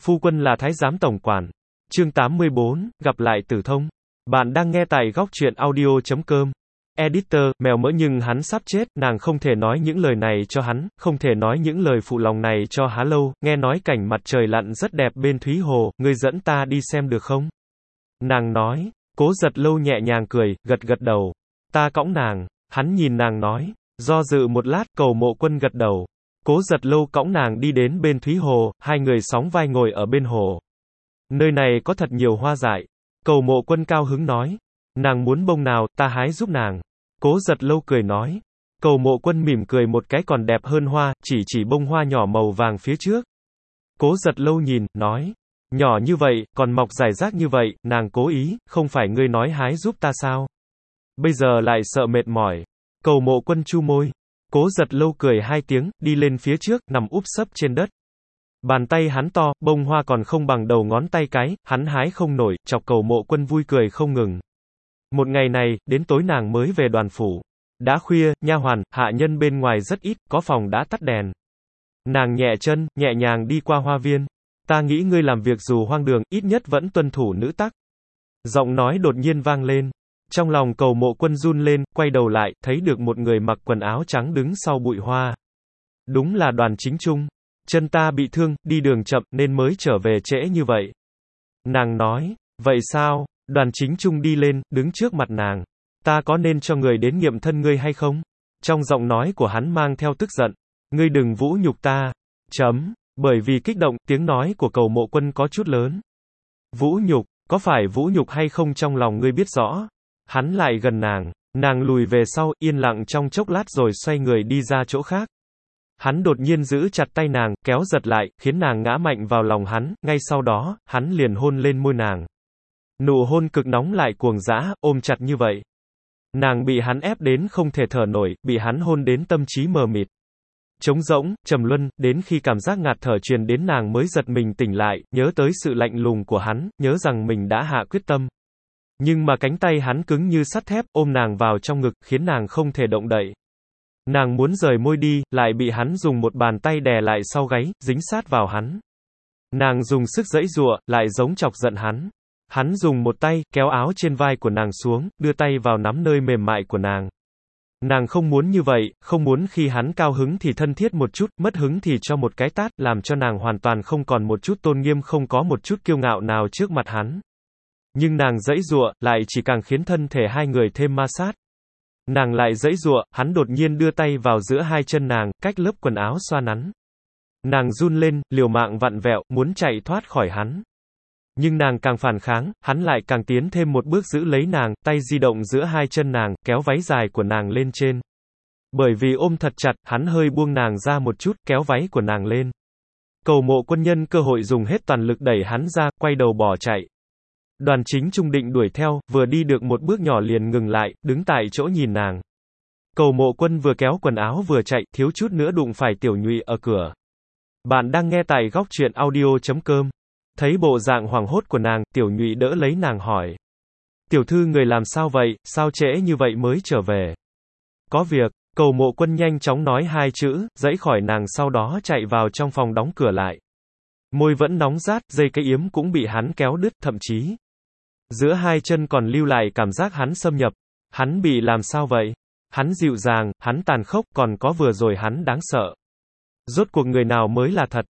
Phu quân là thái giám tổng quản. Chương 84, gặp lại Tử Thông. Bạn đang nghe tại góc truyện audio.com. Editor, mèo mỡ nhưng hắn sắp chết, nàng không thể nói những lời này cho hắn, không thể nói những lời phụ lòng này cho Há Lâu, nghe nói cảnh mặt trời lặn rất đẹp bên Thúy Hồ, ngươi dẫn ta đi xem được không? Nàng nói, Cố Giật Lâu nhẹ nhàng cười, gật gật đầu. Ta cõng nàng, hắn nhìn nàng nói, do dự một lát, Cầu Mộ Quân gật đầu. Cố Giật Lâu cõng nàng đi đến bên Thúy Hồ, hai người sóng vai ngồi ở bên hồ. Nơi này có thật nhiều hoa dại. Cầu Mộ Quân cao hứng nói. Nàng muốn bông nào, ta hái giúp nàng. Cố Giật Lâu cười nói. Cầu Mộ Quân mỉm cười một cái còn đẹp hơn hoa, chỉ bông hoa nhỏ màu vàng phía trước. Cố Giật Lâu nhìn, nói. Nhỏ như vậy, còn mọc rải rác như vậy, nàng cố ý, không phải ngươi nói hái giúp ta sao? Bây giờ lại sợ mệt mỏi. Cầu Mộ Quân chu môi. Cố Giật Lâu cười hai tiếng, đi lên phía trước, nằm úp sấp trên đất. Bàn tay hắn to, bông hoa còn không bằng đầu ngón tay cái, hắn hái không nổi, chọc Cầu Mộ Quân vui cười không ngừng. Một ngày này, đến tối nàng mới về đoàn phủ. Đã khuya, nha hoàn, hạ nhân bên ngoài rất ít, có phòng đã tắt đèn. Nàng nhẹ chân, nhẹ nhàng đi qua hoa viên. Ta nghĩ ngươi làm việc dù hoang đường, ít nhất vẫn tuân thủ nữ tắc. Giọng nói đột nhiên vang lên. Trong lòng Cầu Mộ Quân run lên, quay đầu lại, thấy được một người mặc quần áo trắng đứng sau bụi hoa. Đúng là Đoàn Chính Trung. Chân ta bị thương, đi đường chậm, nên mới trở về trễ như vậy. Nàng nói, vậy sao? Đoàn Chính Trung đi lên, đứng trước mặt nàng. Ta có nên cho người đến nghiệm thân ngươi hay không? Trong giọng nói của hắn mang theo tức giận. Ngươi đừng vũ nhục ta. Bởi vì kích động, tiếng nói của Cầu Mộ Quân có chút lớn. Vũ nhục, có phải vũ nhục hay không trong lòng ngươi biết rõ? Hắn lại gần nàng lùi về sau, yên lặng trong chốc lát rồi xoay người đi ra chỗ khác. Hắn đột nhiên giữ chặt tay nàng, kéo giật lại, khiến nàng ngã mạnh vào lòng hắn, ngay sau đó, hắn liền hôn lên môi nàng. Nụ hôn cực nóng lại cuồng dã, ôm chặt như vậy. Nàng bị hắn ép đến không thể thở nổi, bị hắn hôn đến tâm trí mờ mịt. Trống rỗng, trầm luân, đến khi cảm giác ngạt thở truyền đến nàng mới giật mình tỉnh lại, nhớ tới sự lạnh lùng của hắn, nhớ rằng mình đã hạ quyết tâm. Nhưng mà cánh tay hắn cứng như sắt thép, ôm nàng vào trong ngực, khiến nàng không thể động đậy. Nàng muốn rời môi đi, lại bị hắn dùng một bàn tay đè lại sau gáy, dính sát vào hắn. Nàng dùng sức giãy giụa, lại giống chọc giận hắn. Hắn dùng một tay, kéo áo trên vai của nàng xuống, đưa tay vào nắm nơi mềm mại của nàng. Nàng không muốn như vậy, không muốn khi hắn cao hứng thì thân thiết một chút, mất hứng thì cho một cái tát, làm cho nàng hoàn toàn không còn một chút tôn nghiêm, không có một chút kiêu ngạo nào trước mặt hắn. Nhưng nàng giãy giụa, lại chỉ càng khiến thân thể hai người thêm ma sát. Nàng lại giãy giụa, hắn đột nhiên đưa tay vào giữa hai chân nàng, cách lớp quần áo xoa nắn. Nàng run lên, liều mạng vặn vẹo, muốn chạy thoát khỏi hắn. Nhưng nàng càng phản kháng, hắn lại càng tiến thêm một bước giữ lấy nàng, tay di động giữa hai chân nàng, kéo váy dài của nàng lên trên. Bởi vì ôm thật chặt, hắn hơi buông nàng ra một chút, kéo váy của nàng lên. Cầu Mộ Quân nhân cơ hội dùng hết toàn lực đẩy hắn ra, quay đầu bỏ chạy. Đoàn Chính Trung định đuổi theo, vừa đi được một bước nhỏ liền ngừng lại, đứng tại chỗ nhìn nàng. Cầu Mộ Quân vừa kéo quần áo vừa chạy, thiếu chút nữa đụng phải Tiểu Nhụy ở cửa. Bạn đang nghe tại góc truyện audio.com. Thấy bộ dạng hoảng hốt của nàng, Tiểu Nhụy đỡ lấy nàng hỏi. Tiểu thư người làm sao vậy, sao trễ như vậy mới trở về? Có việc, Cầu Mộ Quân nhanh chóng nói hai chữ, giãy khỏi nàng sau đó chạy vào trong phòng đóng cửa lại. Môi vẫn nóng rát, dây cái yếm cũng bị hắn kéo đứt, thậm chí giữa hai chân còn lưu lại cảm giác hắn xâm nhập. Hắn bị làm sao vậy? Hắn dịu dàng, hắn tàn khốc, còn có vừa rồi hắn đáng sợ. Rốt cuộc người nào mới là thật?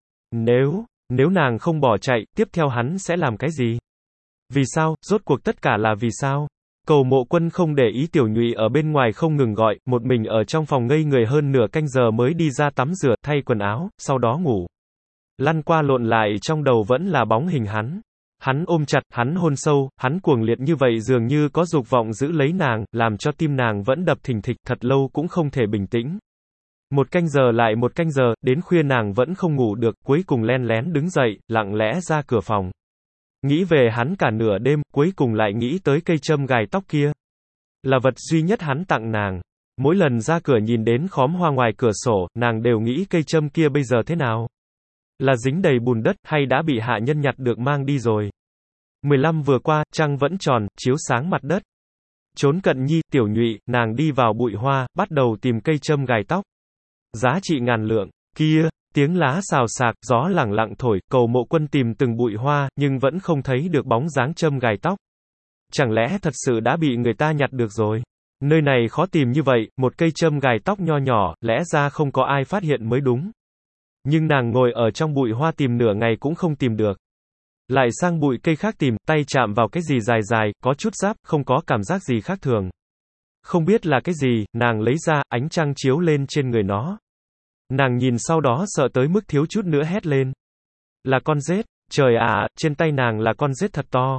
Nếu nàng không bỏ chạy, tiếp theo hắn sẽ làm cái gì? Vì sao, rốt cuộc tất cả là vì sao? Cầu Mộ Quân không để ý Tiểu Nhụy ở bên ngoài không ngừng gọi, một mình ở trong phòng ngây người hơn nửa canh giờ mới đi ra tắm rửa, thay quần áo, sau đó ngủ. Lăn qua lộn lại trong đầu vẫn là bóng hình hắn. Hắn ôm chặt, hắn hôn sâu, hắn cuồng liệt như vậy dường như có dục vọng giữ lấy nàng, làm cho tim nàng vẫn đập thình thịch, thật lâu cũng không thể bình tĩnh. Một canh giờ lại một canh giờ, đến khuya nàng vẫn không ngủ được, cuối cùng len lén đứng dậy, lặng lẽ ra cửa phòng. Nghĩ về hắn cả nửa đêm, cuối cùng lại nghĩ tới cây châm gài tóc kia. Là vật duy nhất hắn tặng nàng. Mỗi lần ra cửa nhìn đến khóm hoa ngoài cửa sổ, nàng đều nghĩ cây châm kia bây giờ thế nào? Là dính đầy bùn đất, hay đã bị hạ nhân nhặt được mang đi rồi? 15 vừa qua, trăng vẫn tròn, chiếu sáng mặt đất. Trốn cận nhi, Tiểu Nhụy, nàng đi vào bụi hoa, bắt đầu tìm cây châm gài tóc. Giá trị ngàn lượng. Tiếng lá xào xạc, gió lẳng lặng thổi, Cầu Mộ Quân tìm từng bụi hoa, nhưng vẫn không thấy được bóng dáng châm gài tóc. Chẳng lẽ thật sự đã bị người ta nhặt được rồi? Nơi này khó tìm như vậy, một cây châm gài tóc nho nhỏ, lẽ ra không có ai phát hiện mới đúng. Nhưng nàng ngồi ở trong bụi hoa tìm nửa ngày cũng không tìm được. Lại sang bụi cây khác tìm, tay chạm vào cái gì dài dài, có chút giáp, không có cảm giác gì khác thường. Không biết là cái gì, nàng lấy ra, ánh trăng chiếu lên trên người nó. Nàng nhìn sau đó sợ tới mức thiếu chút nữa hét lên. Là con rết, trời ạ, trên tay nàng là con rết thật to.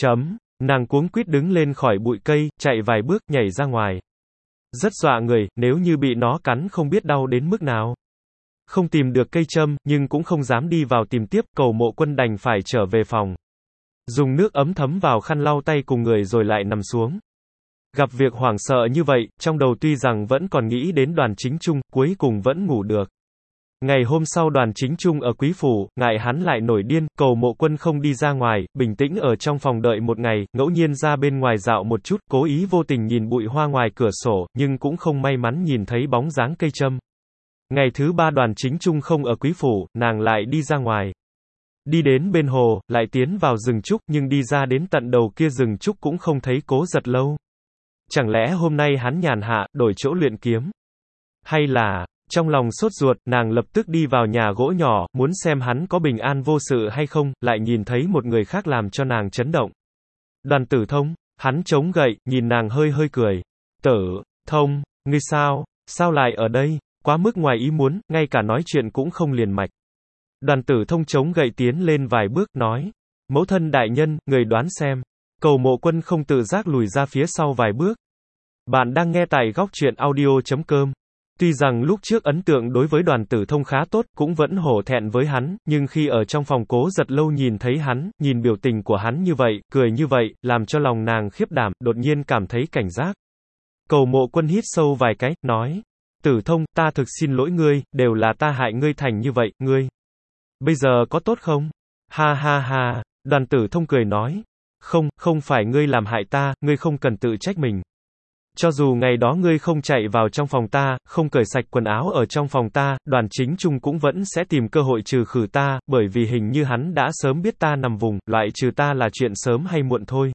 Nàng cuống quýt đứng lên khỏi bụi cây, chạy vài bước, nhảy ra ngoài. Rất dọa người, nếu như bị nó cắn không biết đau đến mức nào. Không tìm được cây châm, nhưng cũng không dám đi vào tìm tiếp, Cầu Mộ Quân đành phải trở về phòng. Dùng nước ấm thấm vào khăn lau tay cùng người rồi lại nằm xuống. Gặp việc hoảng sợ như vậy, trong đầu tuy rằng vẫn còn nghĩ đến Đoàn Chính Trung, cuối cùng vẫn ngủ được. Ngày hôm sau Đoàn Chính Trung ở Quý Phủ, ngại hắn lại nổi điên, Cầu Mộ Quân không đi ra ngoài, bình tĩnh ở trong phòng đợi một ngày, ngẫu nhiên ra bên ngoài dạo một chút, cố ý vô tình nhìn bụi hoa ngoài cửa sổ, nhưng cũng không may mắn nhìn thấy bóng dáng cây châm. Ngày thứ ba Đoàn Chính Trung không ở Quý Phủ, nàng lại đi ra ngoài. Đi đến bên hồ, lại tiến vào rừng trúc, nhưng đi ra đến tận đầu kia rừng trúc cũng không thấy Cố Giật Lâu. Chẳng lẽ hôm nay hắn nhàn hạ, đổi chỗ luyện kiếm? Hay là, trong lòng sốt ruột, nàng lập tức đi vào nhà gỗ nhỏ, muốn xem hắn có bình an vô sự hay không, lại nhìn thấy một người khác làm cho nàng chấn động. Đoàn Tử Thông, hắn chống gậy, nhìn nàng hơi hơi cười. Tử Thông, ngươi sao lại ở đây? Quá mức ngoài ý muốn, ngay cả nói chuyện cũng không liền mạch. Đoàn Tử Thông chống gậy tiến lên vài bước, nói. Mẫu thân đại nhân, người đoán xem. Cầu Mộ Quân không tự giác lùi ra phía sau vài bước. Bạn đang nghe tại góc truyện audio.com. Tuy rằng lúc trước ấn tượng đối với Đoàn Tử Thông khá tốt, cũng vẫn hổ thẹn với hắn, nhưng khi ở trong phòng Cố Giật Lâu nhìn thấy hắn, nhìn biểu tình của hắn như vậy, cười như vậy, làm cho lòng nàng khiếp đảm, đột nhiên cảm thấy cảnh giác. Cầu Mộ Quân hít sâu vài cái, nói. Tử Thông, ta thực xin lỗi ngươi, đều là ta hại ngươi thành như vậy, ngươi. Bây giờ có tốt không? Ha ha ha, Đoàn Tử Thông cười nói. Không phải ngươi làm hại ta, ngươi không cần tự trách mình. Cho dù ngày đó ngươi không chạy vào trong phòng ta, không cởi sạch quần áo ở trong phòng ta, Đoàn Chính Trung cũng vẫn sẽ tìm cơ hội trừ khử ta, bởi vì hình như hắn đã sớm biết ta nằm vùng, loại trừ ta là chuyện sớm hay muộn thôi.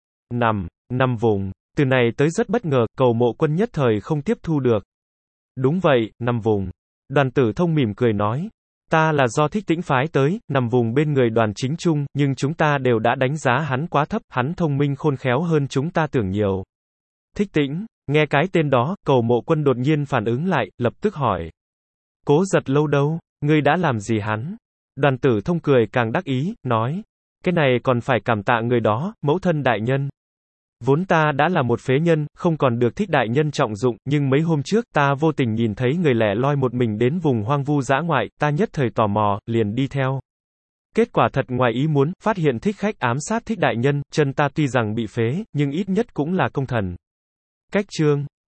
Nằm vùng, từ này tới rất bất ngờ, Cầu Mộ Quân nhất thời không tiếp thu được. Đúng vậy, nằm vùng. Đoàn Tử Thông mỉm cười nói. Ta là do Thích Tĩnh phái tới, nằm vùng bên người Đoàn Chính Trung, nhưng chúng ta đều đã đánh giá hắn quá thấp, hắn thông minh khôn khéo hơn chúng ta tưởng nhiều. Thích Tĩnh, nghe cái tên đó, Cầu Mộ Quân đột nhiên phản ứng lại, lập tức hỏi. Cố Giật Lâu đâu, ngươi đã làm gì hắn? Đoàn Tử Thông cười càng đắc ý, nói. Cái này còn phải cảm tạ người đó, mẫu thân đại nhân. Vốn ta đã là một phế nhân, không còn được Thích đại nhân trọng dụng, nhưng mấy hôm trước ta vô tình nhìn thấy người lẻ loi một mình đến vùng hoang vu dã ngoại, ta nhất thời tò mò, liền đi theo. Kết quả thật ngoài ý muốn, phát hiện Thích khách ám sát Thích đại nhân, chân ta tuy rằng bị phế, nhưng ít nhất cũng là công thần. Cách chương